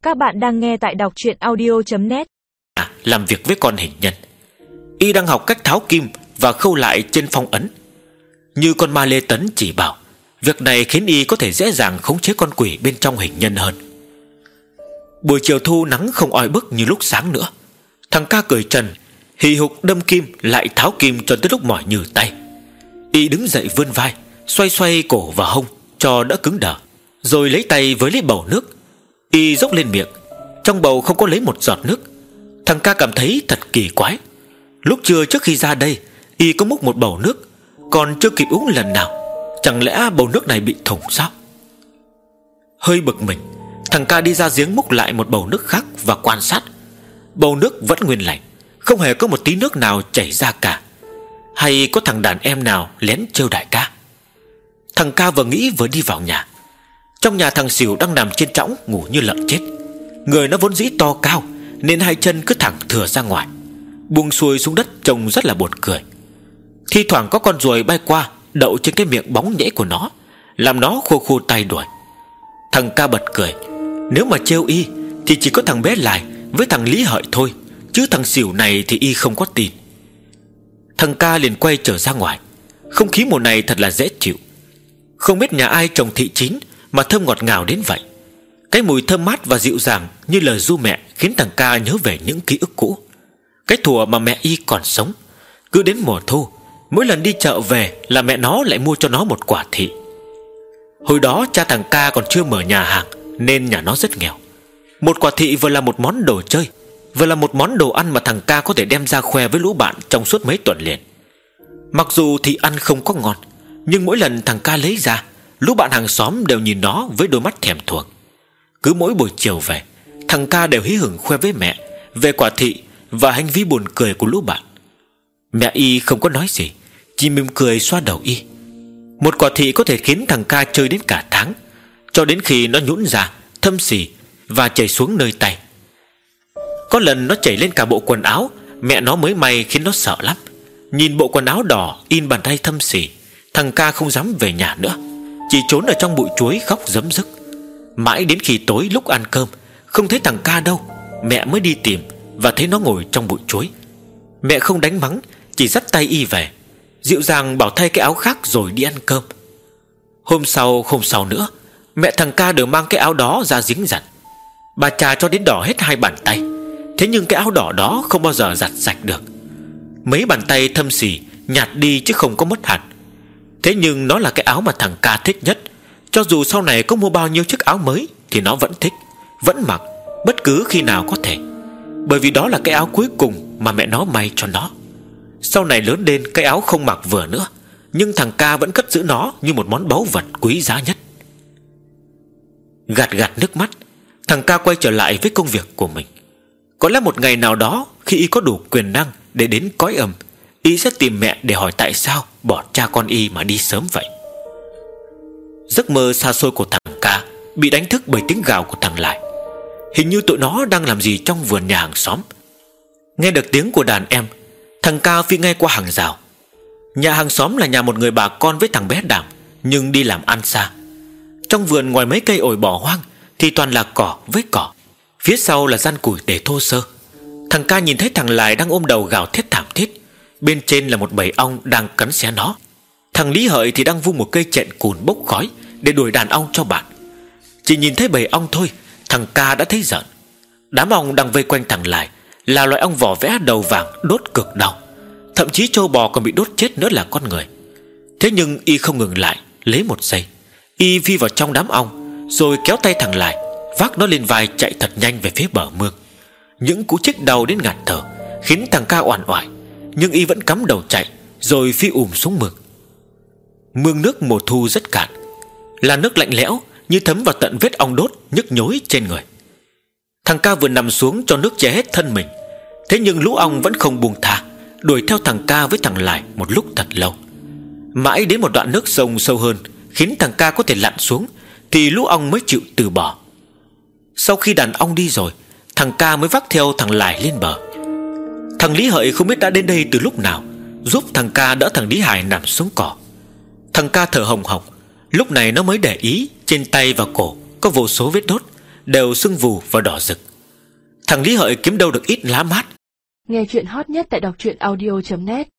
Các bạn đang nghe tại đọc truyện audio.net. Làm việc với con hình nhân. Y đang học cách tháo kim và khâu lại trên phong ấn. Như con ma Lê Tấn chỉ bảo, việc này khiến Y có thể dễ dàng khống chế con quỷ bên trong hình nhân hơn. Buổi chiều thu nắng không oi bức như lúc sáng nữa. Thằng ca cởi trần, hì hục đâm kim lại tháo kim cho tới lúc mỏi nhừ tay. Y đứng dậy vươn vai, xoay xoay cổ và hông cho đỡ cứng đờ, rồi lấy tay với lấy bầu nước. Y dốc lên miệng, trong bầu không có lấy một giọt nước. Thằng ca cảm thấy thật kỳ quái. Lúc trưa trước khi ra đây, Y có múc một bầu nước, còn chưa kịp uống lần nào. Chẳng lẽ bầu nước này bị thủng sao? Hơi bực mình, thằng ca đi ra giếng múc lại một bầu nước khác và quan sát. Bầu nước vẫn nguyên lành, không hề có một tí nước nào chảy ra cả. Hay có thằng đàn em nào lén trêu đại ca? Thằng ca vừa nghĩ vừa đi vào nhà. Trong nhà thằng Sỉu đang nằm trên trõng ngủ như lợn chết. Người nó vốn dĩ to cao nên hai chân cứ thẳng thừa ra ngoài, buông xuôi xuống đất trông rất là buồn cười. Thi thoảng có con ruồi bay qua đậu trên cái miệng bóng nhễ của nó, làm nó khô khô tay đuổi. Thằng ca bật cười. Nếu mà trêu Y thì chỉ có thằng bé Lại với thằng Lý Hợi thôi, chứ thằng Sỉu này thì Y không có tin. Thằng ca liền quay trở ra ngoài. Không khí mùa này thật là dễ chịu. Không biết nhà ai trồng thị chín mà thơm ngọt ngào đến vậy. Cái mùi thơm mát và dịu dàng như lời ru mẹ khiến thằng ca nhớ về những ký ức cũ. Cái thuở mà mẹ Y còn sống, cứ đến mùa thu, mỗi lần đi chợ về là mẹ nó lại mua cho nó một quả thị. Hồi đó cha thằng ca còn chưa mở nhà hàng nên nhà nó rất nghèo. Một quả thị vừa là một món đồ chơi, vừa là một món đồ ăn mà thằng ca có thể đem ra khoe với lũ bạn trong suốt mấy tuần liền. Mặc dù thị ăn không có ngon, nhưng mỗi lần thằng ca lấy ra, lũ bạn hàng xóm đều nhìn nó với đôi mắt thèm thuồng. Cứ mỗi buổi chiều về, thằng ca đều hí hửng khoe với mẹ về quả thị và hành vi buồn cười của lũ bạn. Mẹ Y không có nói gì, chỉ mỉm cười xoa đầu Y. Một quả thị có thể khiến thằng ca chơi đến cả tháng, cho đến khi nó nhũn ra, thâm xì và chảy xuống nơi tay. Có lần nó chảy lên cả bộ quần áo mẹ nó mới may khiến nó sợ lắm. Nhìn bộ quần áo đỏ in bàn tay thâm xì, thằng ca không dám về nhà nữa, chỉ trốn ở trong bụi chuối khóc rấm rức. Mãi đến khi tối lúc ăn cơm không thấy thằng ca đâu, mẹ mới đi tìm và thấy nó ngồi trong bụi chuối. Mẹ không đánh mắng, chỉ dắt tay Y về, dịu dàng bảo thay cái áo khác rồi đi ăn cơm. Hôm sau nữa, mẹ thằng ca đều mang cái áo đó ra giếng giặt. Bà chà cho đến đỏ hết hai bàn tay. Thế nhưng cái áo đỏ đó không bao giờ giặt sạch được. Mấy bàn tay thâm xì nhạt đi chứ không có mất hẳn. Thế nhưng nó là cái áo mà thằng ca thích nhất. Cho dù sau này có mua bao nhiêu chiếc áo mới thì nó vẫn thích, vẫn mặc bất cứ khi nào có thể. Bởi vì đó là cái áo cuối cùng mà mẹ nó may cho nó. Sau này lớn lên cái áo không mặc vừa nữa, nhưng thằng ca vẫn cất giữ nó như một món báu vật quý giá nhất. Gạt gạt nước mắt, thằng ca quay trở lại với công việc của mình. Có lẽ một ngày nào đó, khi Y có đủ quyền năng để đến cõi âm, Y sẽ tìm mẹ để hỏi tại sao bỏ cha con Y mà đi sớm vậy. Giấc mơ xa xôi của thằng ca bị đánh thức bởi tiếng gào của thằng Lại. Hình như tụi nó đang làm gì trong vườn nhà hàng xóm. Nghe được tiếng của đàn em, thằng ca phi ngay qua hàng rào. Nhà hàng xóm là nhà một người bà con với thằng bé Đảm, nhưng đi làm ăn xa. Trong vườn ngoài mấy cây ổi bỏ hoang thì toàn là cỏ với cỏ. Phía sau là gian củi để thô sơ. Thằng ca nhìn thấy thằng Lại đang ôm đầu gào thét thảm thiết. Bên trên là một bầy ong đang cắn xé nó. Thằng Lý Hợi thì đang vung một cây chện cùn bốc khói để đuổi đàn ong cho bạn. Chỉ nhìn thấy bầy ong thôi, thằng ca đã thấy giận. Đám ong đang vây quanh thằng Lại là loại ong vỏ vẽ đầu vàng đốt cực đau. Thậm chí trâu bò còn bị đốt chết nữa là con người. Thế nhưng Y không ngừng lại lấy một giây. Y phi vào trong đám ong, rồi kéo tay thằng Lại, vác nó lên vai chạy thật nhanh về phía bờ mương. Những cú chích đau đến ngạt thở khiến thằng ca oằn oại, nhưng Y vẫn cắm đầu chạy, rồi phi xuống mương. Mương nước mùa thu rất cạn, là nước lạnh lẽo như thấm vào tận vết ong đốt nhức nhối trên người. Thằng ca vừa nằm xuống cho nước che hết thân mình, thế nhưng lũ ong vẫn không buông tha, đuổi theo thằng ca với thằng Lại một lúc thật lâu. Mãi đến một đoạn nước sông sâu hơn khiến thằng ca có thể lặn xuống thì lũ ong mới chịu từ bỏ. Sau khi đàn ong đi rồi, thằng ca mới vác theo thằng Lại lên bờ. Thằng Lý Hợi không biết đã đến đây từ lúc nào, giúp thằng ca đỡ thằng Lý Hải nằm xuống cỏ. Thằng ca thở hồng hộc. Lúc này nó mới để ý trên tay và cổ có vô số vết đốt, đều sưng vù và đỏ rực. Thằng Lý Hợi kiếm đâu được ít lá mát. Nghe chuyện hot nhất tại đọc truyện audio.net.